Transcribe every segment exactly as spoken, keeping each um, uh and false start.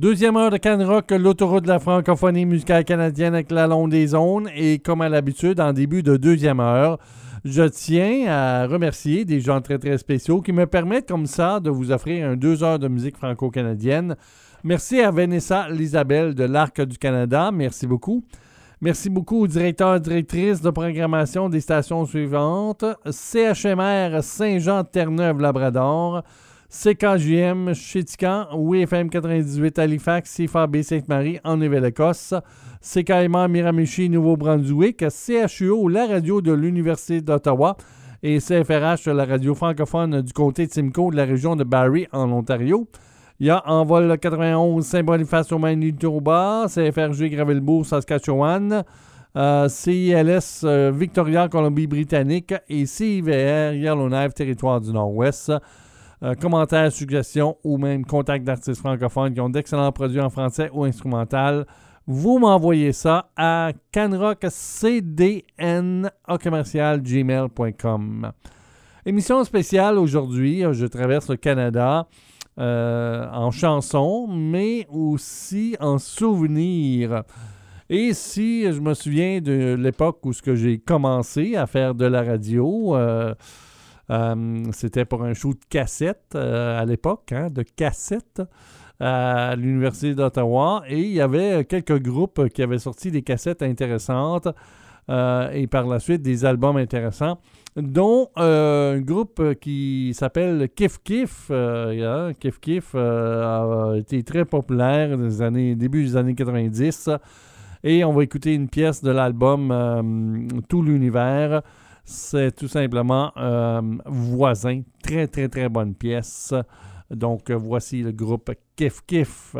Deuxième heure de Can-Rock, l'autoroute de la francophonie musicale canadienne avec la longue des zones. Et comme à l'habitude, en début de deuxième heure, je tiens à remercier des gens très très spéciaux qui me permettent comme ça de vous offrir un deux heures de musique franco-canadienne. Merci à Vanessa Lisabelle de l'Arc du Canada. Merci beaucoup. Merci beaucoup aux directeurs et directrices de programmation des stations suivantes. C H M R Saint-Jean-Terre-Neuve-Labrador, C K J M Chétican, W F M quatre-vingt-dix-huit Halifax, C F A B Sainte-Marie en Nouvelle-Écosse, C K M A Miramichi Nouveau-Brunswick, C H U O, la radio de l'Université d'Ottawa et C F R H, la radio francophone du comté de Simcoe de la région de Barrie en Ontario. Il y a Envol quatre-vingt-onze Saint-Boniface au Manitoba, C F R G Gravelbourg Saskatchewan, euh, C I L S euh, Victoria Colombie-Britannique et C I V R Yellowknife Territoire du Nord-Ouest. Euh, commentaires, suggestions ou même contacts d'artistes francophones qui ont d'excellents produits en français ou instrumental, vous m'envoyez ça à canrockcdn au commercial gmail point com. Émission spéciale aujourd'hui, je traverse le Canada euh, en chansons, mais aussi en souvenirs. Et si je me souviens de l'époque où ce que j'ai commencé à faire de la radio, euh, Euh, c'était pour un show de cassette euh, à l'époque, hein, de cassette euh, à l'Université d'Ottawa. Et il y avait quelques groupes qui avaient sorti des cassettes intéressantes euh, et par la suite des albums intéressants, dont euh, un groupe qui s'appelle Kif Kif. Euh, yeah, Kif Kif euh, a été très populaire dans les années, début des années quatre-vingt-dix. Et on va écouter une pièce de l'album euh, Tout l'univers. C'est tout simplement euh, Voisin. Très, très, très bonne pièce. Donc, euh, voici le groupe Kif Kif.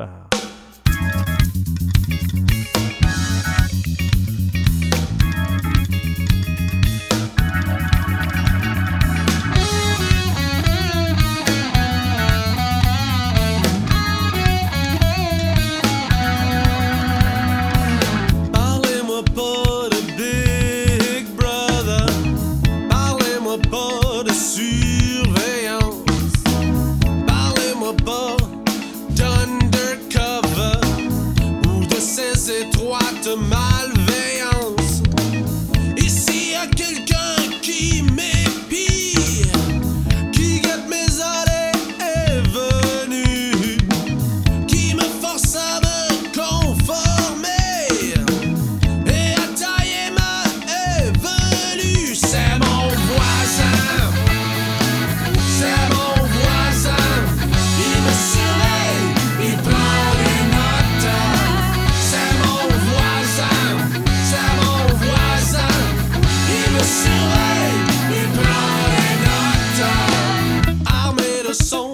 malveillance. Et s'il y a quelqu'un qui m'épie, qui guette mes allées et venues, qui me force à me conformer et à tailler ma évenue, c'est mon voisin, c'est mon voisin. Il me surveille, il prend des notes. C'est mon voisin, c'est mon voisin. Il me surveille, il prend des notes. Armé de son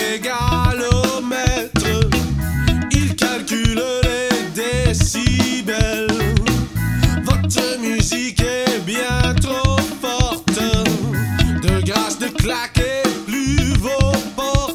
mégalomètre, il calcule les décibels. Votre musique est bien trop forte, de grâce de claquer plus vos portes.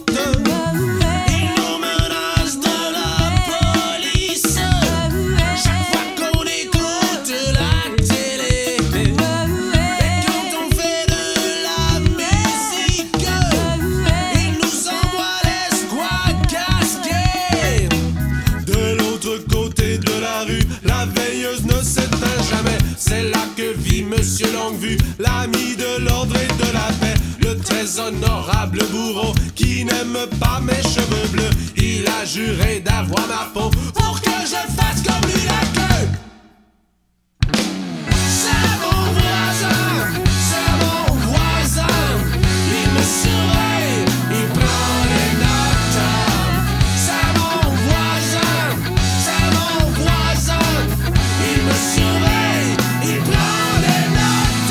Il nous menace de la police chaque fois qu'on écoute la télé. Et quand on fait de la musique, il nous envoie les squads casqués. De l'autre côté de la rue, la veilleuse ne s'éteint jamais. C'est là que vit Monsieur Longue-Vue, l'ami de l'ordre et de la paix, le très honorable bourreau qui n'aime pas mes cheveux bleus. Il a juré d'avoir ma peau pour que je fasse comme lui la queue. C'est mon voisin, c'est mon voisin. Il me surveille, il prend les notes. C'est mon voisin, c'est mon voisin. Il me surveille, il prend les notes.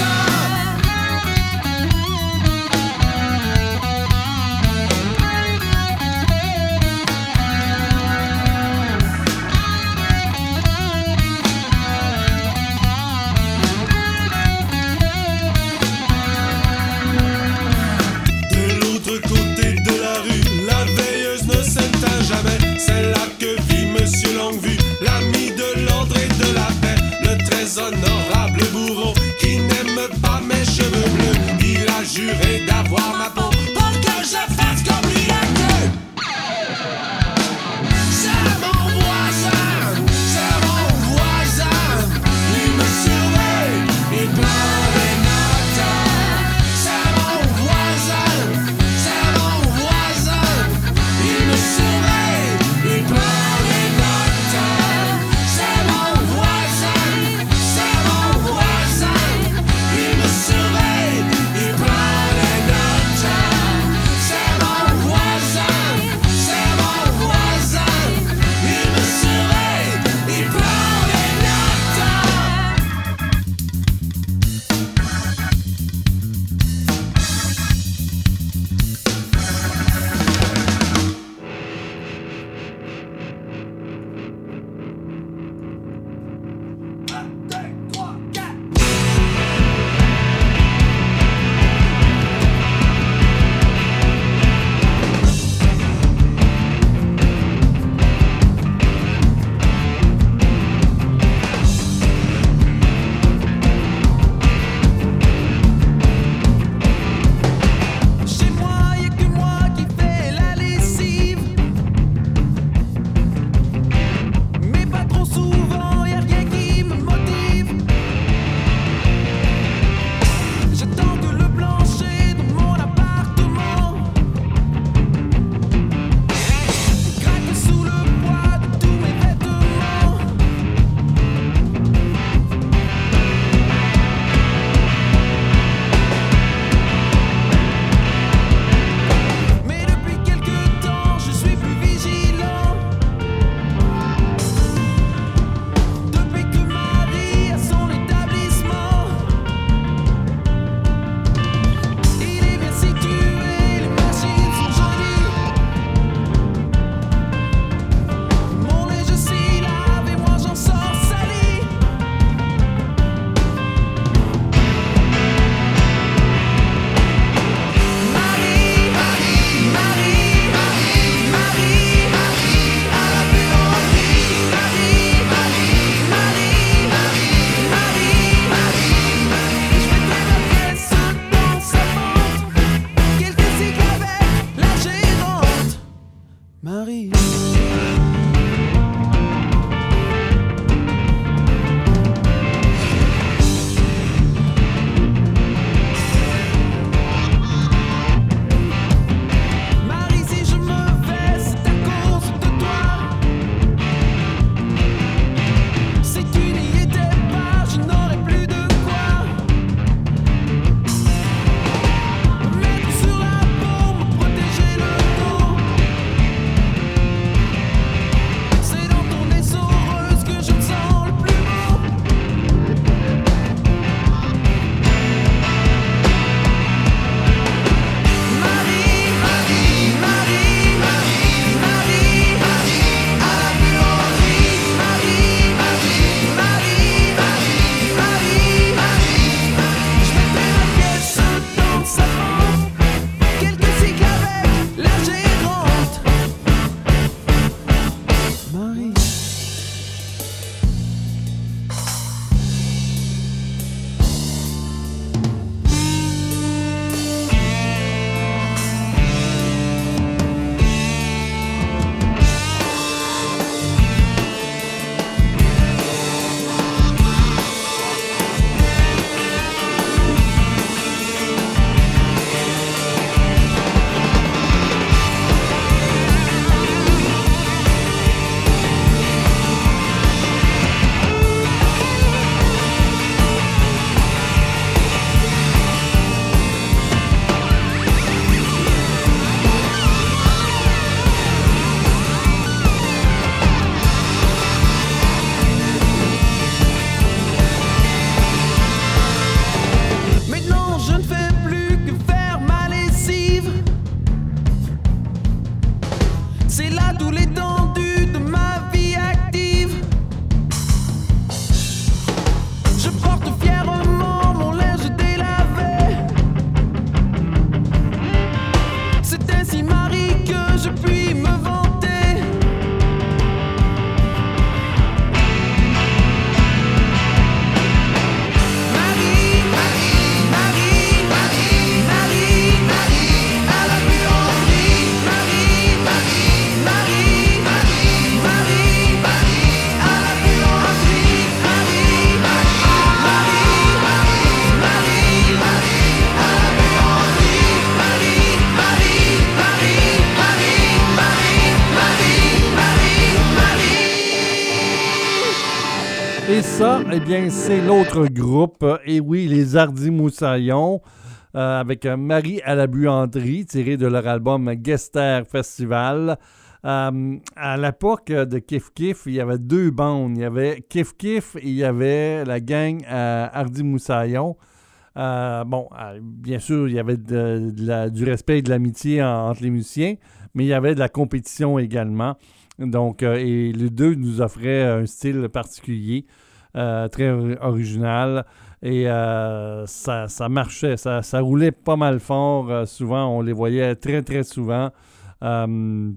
Et ça, eh bien, c'est l'autre groupe. Et oui, les Hardis Moussaillons, euh, avec Marie à la buanderie, tiré de leur album Guester Festival. Euh, à l'époque de Kif Kif, il y avait deux bandes. Il y avait Kif Kif et il y avait la gang euh, Hardis Moussaillons. Euh, bon, euh, bien sûr, il y avait de, de la, du respect et de l'amitié en, entre les musiciens, mais il y avait de la compétition également. Donc, euh, et les deux nous offraient un style particulier, euh, très original, et euh, ça, ça marchait, ça, ça roulait pas mal fort. Euh, souvent, on les voyait très, très souvent. Euh,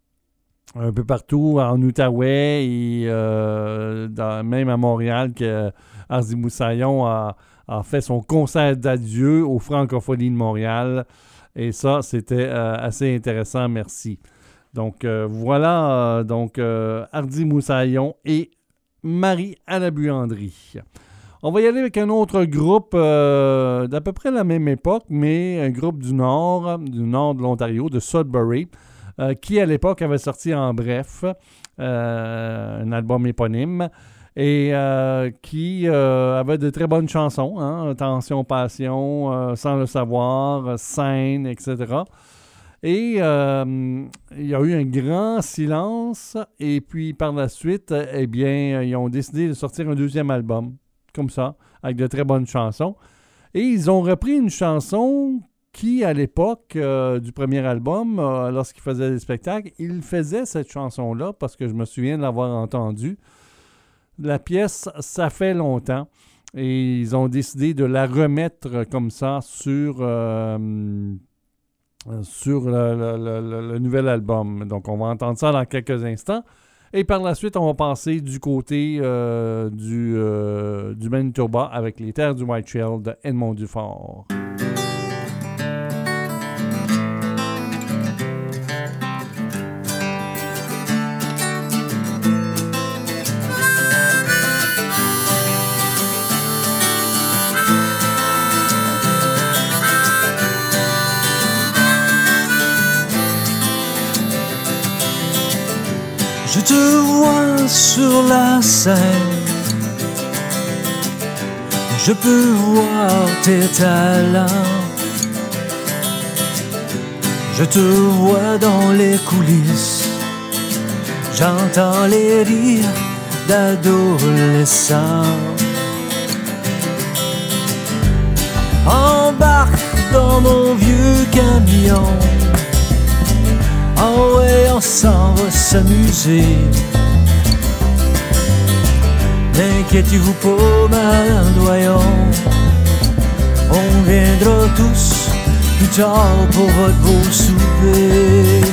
un peu partout, en Outaouais et euh, dans, même à Montréal, que Hardis Moussaillons a, a fait son concert d'adieu aux Francophonies de Montréal. Et ça, c'était euh, assez intéressant, merci. Donc euh, voilà, euh, donc euh, Hardis Moussaillons et Marie à la buanderie. On va y aller avec un autre groupe euh, d'à peu près la même époque, mais un groupe du nord, du nord de l'Ontario, de Sudbury. Euh, qui à l'époque avait sorti en bref euh, un album éponyme et euh, qui euh, avait de très bonnes chansons, hein, Tension, Passion, euh, Sans le savoir, Scène, et cetera. Et euh, il y a eu un grand silence et puis par la suite, eh bien, ils ont décidé de sortir un deuxième album, comme ça, avec de très bonnes chansons. Et ils ont repris une chanson qui, à l'époque euh, du premier album, euh, lorsqu'il faisait des spectacles, il faisait cette chanson-là, parce que je me souviens de l'avoir entendue. La pièce, ça fait longtemps, et ils ont décidé de la remettre comme ça sur, euh, sur le, le, le, le nouvel album. Donc, on va entendre ça dans quelques instants. Et par la suite, on va passer du côté euh, du, euh, du Manitoba avec les terres du White Shell de Edmond Dufort. Je te vois sur la scène, je peux voir tes talents. Je te vois dans les coulisses, j'entends les rires d'adolescents. Embarque dans mon vieux camion. Oh ouais, on s'en va s'amuser. N'inquiétez-vous pas, madame Doyon, on viendra tous plus tard pour votre beau souper.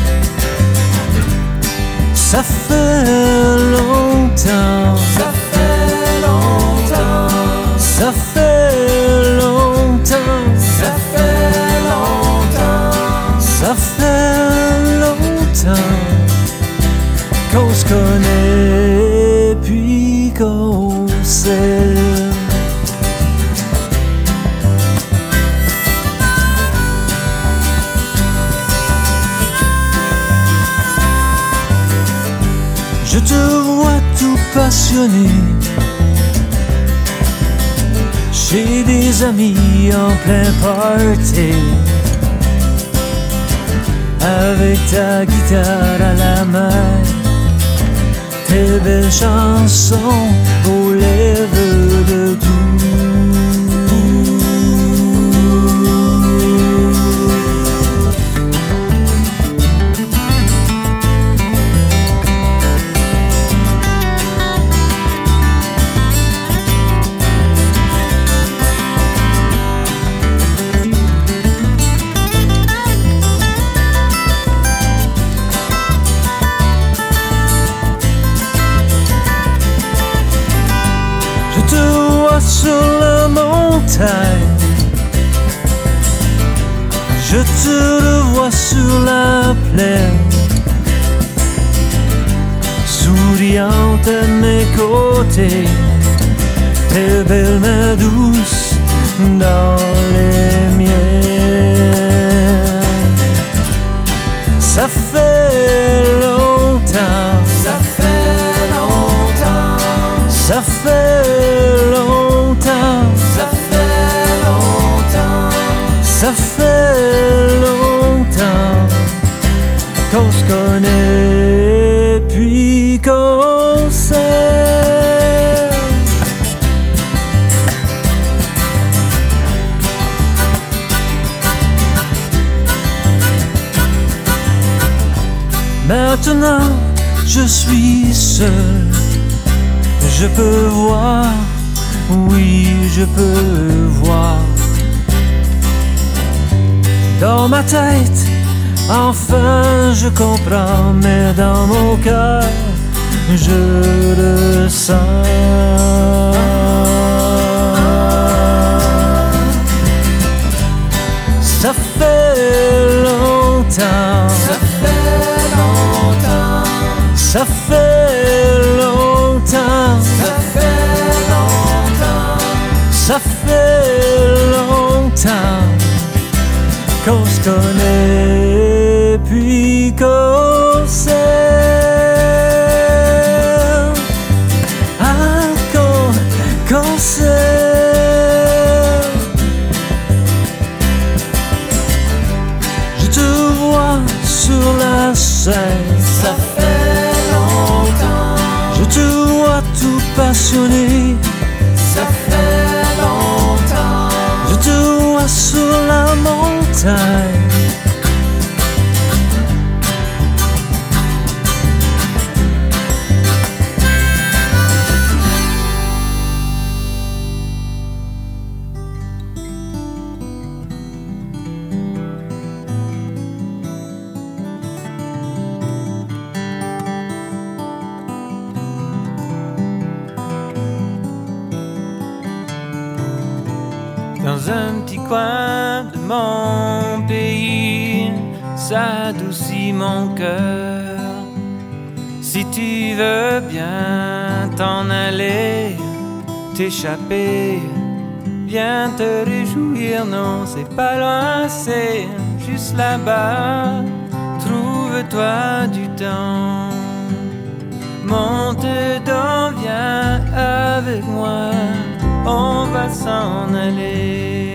Ça fait longtemps, ça fait longtemps, ça fait longtemps, ça fait longtemps, ça fait longtemps qu'on se connaît puis qu'on s'aime. Je te vois tout passionné chez des amis en plein party, avec ta guitare à la main, tes belles chansons aux lèvres de doux. Sur la montagne, je te revois sur la plaine, souriante à mes côtés, tes belles mains douces dans les miennes. Ça fait longtemps, ça fait longtemps, ça fait Maintenant, je suis seul. Je peux voir, oui, je peux voir. Dans ma tête, enfin je comprends, mais dans mon cœur, je le sens. Ça fait longtemps, ça fait longtemps, ça fait longtemps, ça fait longtemps, ça fait longtemps qu'on se connaît puis qu'on s'aime. Ah, qu'on, qu'on s'aime. Je te vois sur la scène, ça fait longtemps. Je te vois tout passionné, ça fait longtemps. Je te vois sur la montagne. Dans un petit coin de mon pays, ça adoucit mon cœur. Si tu veux bien t'en aller, t'échapper, viens te réjouir. Non, c'est pas loin, c'est juste là-bas. Trouve-toi du temps. Monte donc, viens avec moi, on va s'en aller.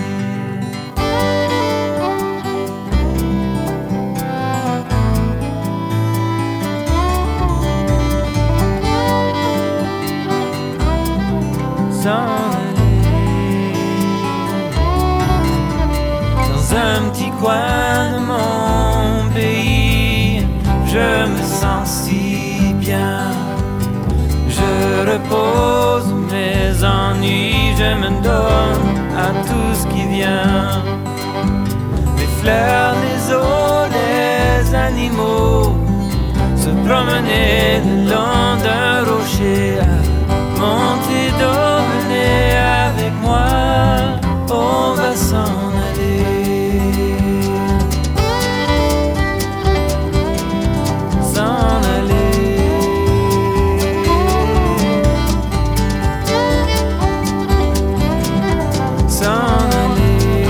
S'en aller. Dans un petit coin de mon pays, je me sens si bien. Je repose mes ennuis, je me donne à tout ce qui vient. Les fleurs, les eaux, les animaux se promener le long d'un rocher. Montez donc, venez avec moi, on va s'en aller. S'en aller. S'en aller.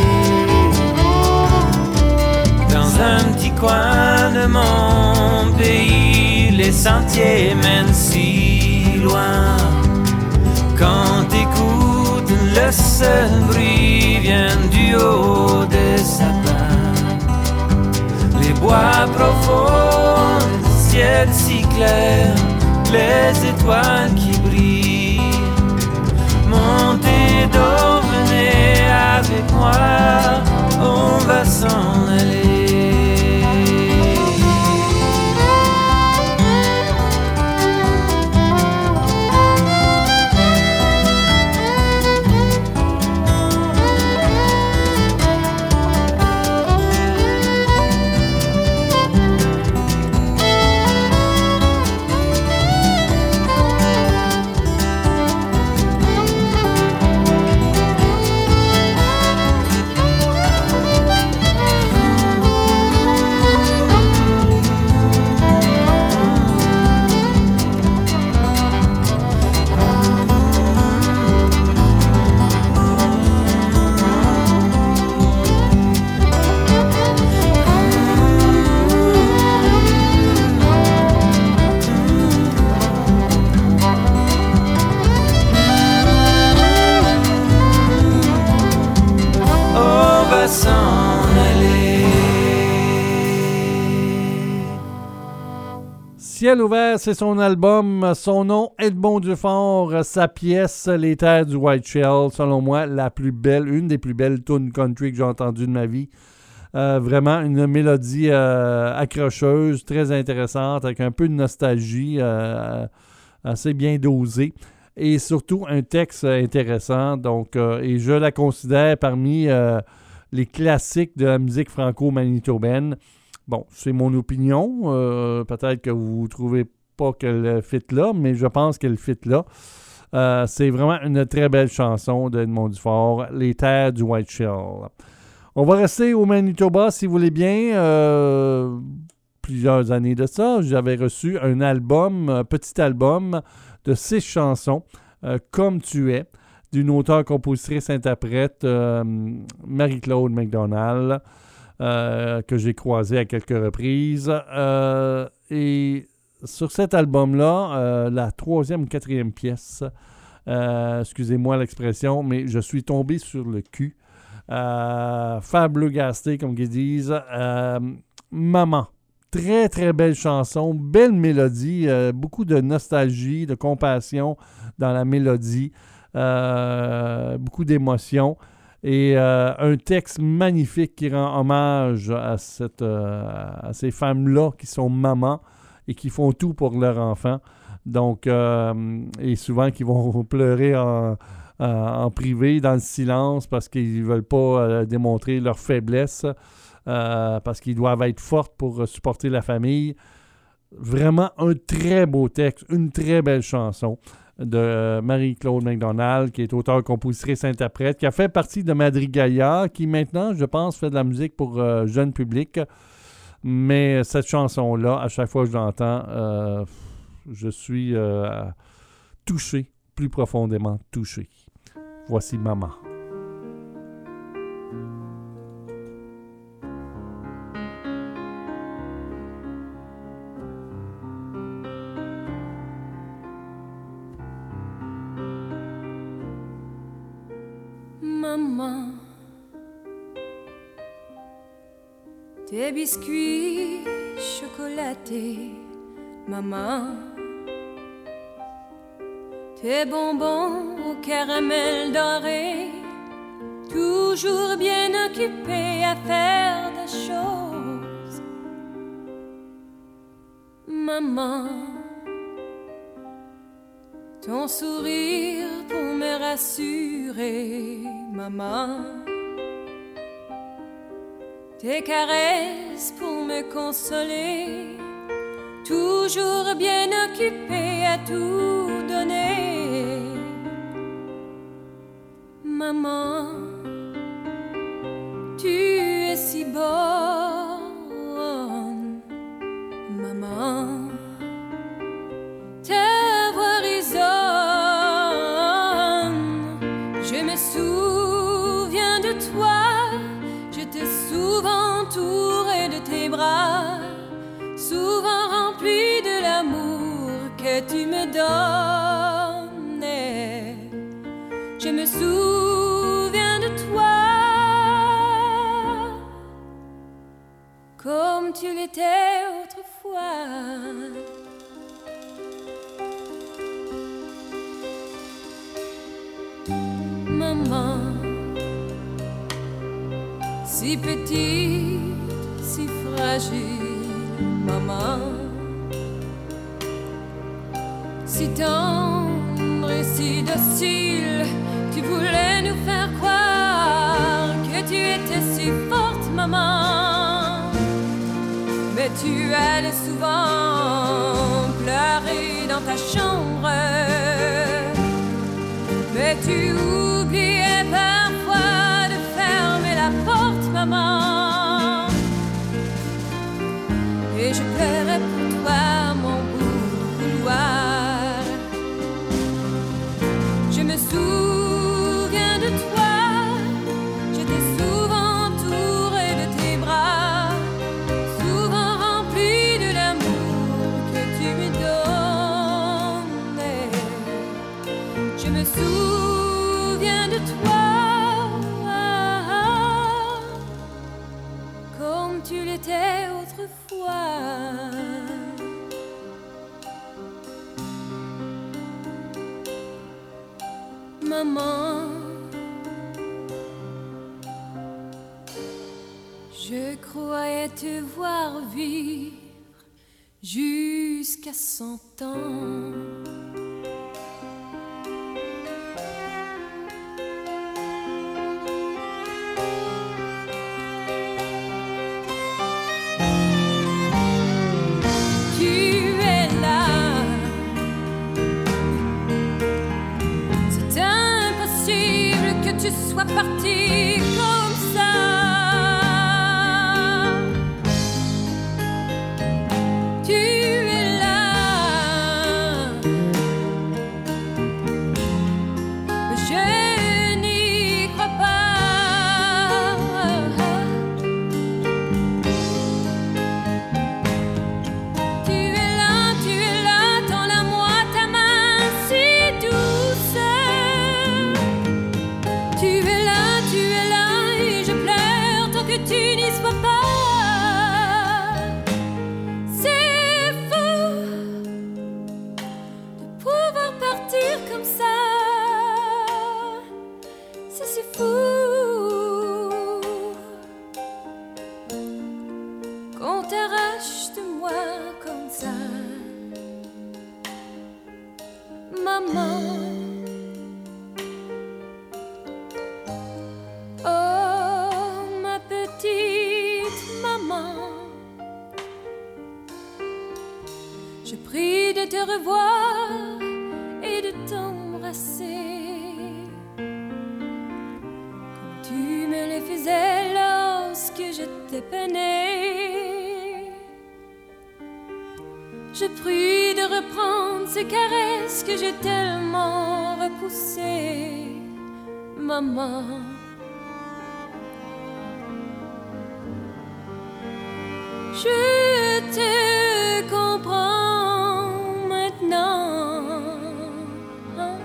Dans un petit coin de mon pays, les sentiers mènent si loin. Quand t'écoutes, le seul bruit vient du haut des sapins. Les bois profonds, le ciel si clair, les étoiles qui brillent. Montez donc, venez avec moi, on va s'en aller. Ciel ouvert, c'est son album. Son nom, Edmond Dufort. Sa pièce, Les terres du White Shell. Selon moi, la plus belle, une des plus belles tunes country que j'ai entendues de ma vie. Euh, vraiment une mélodie euh, accrocheuse, très intéressante, avec un peu de nostalgie, euh, assez bien dosée. Et surtout un texte intéressant. Donc, euh, et je la considère parmi euh, les classiques de la musique franco-manitobaine. Bon, c'est mon opinion. Euh, peut-être que vous ne trouvez pas qu'elle fit là, mais je pense qu'elle fit là. Euh, c'est vraiment une très belle chanson d'Edmond Dufort, Les Terres du White Shell. On va rester au Manitoba, si vous voulez bien. Euh, plusieurs années de ça, j'avais reçu un album, un petit album de six chansons, euh, Comme tu es, d'une auteure-compositrice-interprète, euh, Marie-Claude McDonald, euh, que j'ai croisée à quelques reprises. Euh, et sur cet album-là, euh, la troisième ou quatrième pièce, euh, excusez-moi l'expression, mais je suis tombé sur le cul. Euh, Fabuleux Gasté, comme ils disent. Euh, Maman. Très, très belle chanson. Belle mélodie. Euh, beaucoup de nostalgie, de compassion dans la mélodie. Euh, beaucoup d'émotion. Et euh, un texte magnifique qui rend hommage à, cette, euh, à ces femmes-là qui sont mamans et qui font tout pour leur enfant. Donc, euh, et souvent qui vont pleurer en... Euh, en privé, dans le silence, parce qu'ils ne veulent pas euh, démontrer leur faiblesse, euh, parce qu'ils doivent être forts pour euh, supporter la famille. Vraiment un très beau texte, une très belle chanson de euh, Marie-Claude McDonald, qui est auteure, compositrice, interprète, qui a fait partie de Madrigalia, qui maintenant, je pense, fait de la musique pour euh, jeune public. Mais cette chanson-là, à chaque fois que je l'entends, euh, je suis euh, touché, plus profondément touché. Voici Maman. Maman, tes biscuits chocolatés, maman, tes bonbons au caramel doré, toujours bien occupés à faire des choses. Maman, ton sourire pour me rassurer, maman, tes caresses pour me consoler, toujours bien occupé à tout donner. Maman, tu es si bonne. Maman, ta voix résonne. Je me souviens de toi, j'étais souvent entourée de tes bras, souvent rempli de l'amour que tu me donnais. Je me souviens de toi comme tu l'étais autrefois. Maman, si petite, si fragile, maman, si tendre et si docile, tu voulais nous faire croire que tu étais si forte, maman. Mais tu allais souvent pleurer dans ta chambre, mais tu oubliais parfois de fermer la porte, maman. Et je pleurais pour toi, mon beau couloir. Je me souviens de toi, j'étais souvent entourée de tes bras, souvent remplie de l'amour que tu me donnais. Je me souviens de toi comme tu l'étais autrefois. Maman, je croyais te voir vivre jusqu'à cent ans. Sois parti comme ça. Tu es là, je n'y crois pas. Tu es là, tu es là, tends-la-moi ta main si douce. Tu es là, tu es là, et je pleure tant que tu n'y sois pas. C'est fou de pouvoir partir comme ça. C'est si fou qu'on t'arrache de moi comme ça, maman. Je prie de te revoir et de t'embrasser comme tu me le faisais lorsque j'étais peinée. Je prie de reprendre ces caresses que j'ai tellement repoussées, maman. Je te comprends maintenant, hein?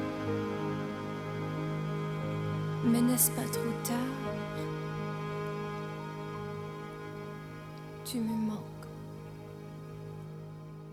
Mais n'est-ce pas trop tard? Tu me manques.